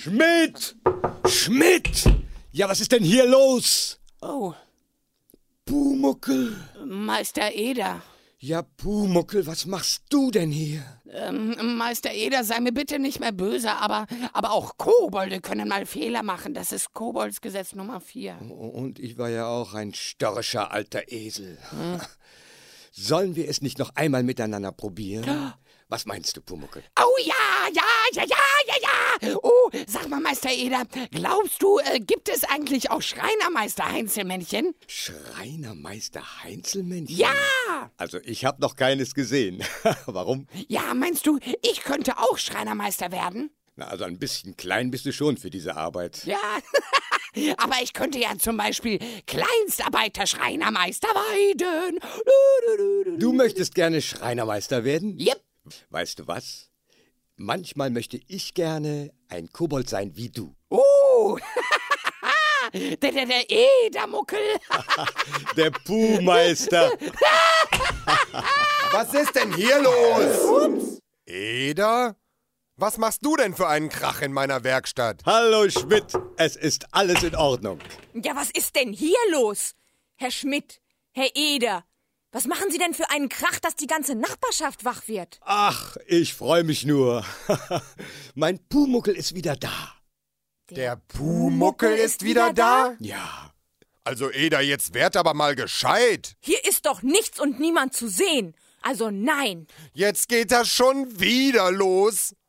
Schmidt! Schmidt! Ja, was ist denn hier los? Oh, Pumuckl. Meister Eder. Ja, Pumuckl, was machst du denn hier? Meister Eder, sei mir bitte nicht mehr böse, aber auch Kobolde können mal Fehler machen. Das ist Koboldsgesetz Nummer 4. Und ich war ja auch ein störrischer alter Esel. Sollen wir es nicht noch einmal miteinander probieren? Was meinst du, Pumuckl? Oh ja. Oh, sag mal, Meister Eder, glaubst du, gibt es eigentlich auch Schreinermeister Heinzelmännchen? Schreinermeister Heinzelmännchen? Ja! Also ich habe noch keines gesehen. Warum? Ja, meinst du, ich könnte auch Schreinermeister werden? Na, also ein bisschen klein bist du schon für diese Arbeit. Ja, aber ich könnte ja zum Beispiel Kleinstarbeiter Schreinermeister weiden. Du möchtest gerne Schreinermeister werden? Yep. Weißt du was? Manchmal möchte ich gerne ein Kobold sein wie du. Oh, der Edermuckel. Der Puhmeister. Was ist denn hier los? Ups. Eder? Was machst du denn für einen Krach in meiner Werkstatt? Hallo Schmidt, es ist alles in Ordnung. Ja, was ist denn hier los? Herr Schmidt, Herr Eder, was machen Sie denn für einen Krach, dass die ganze Nachbarschaft wach wird? Ach, ich freue mich nur. Mein Pumuckl ist wieder da. Der Pumuckl ist wieder da? Ja. Also Eder, jetzt werd aber mal gescheit. Hier ist doch nichts und niemand zu sehen. Also nein. Jetzt geht das schon wieder los.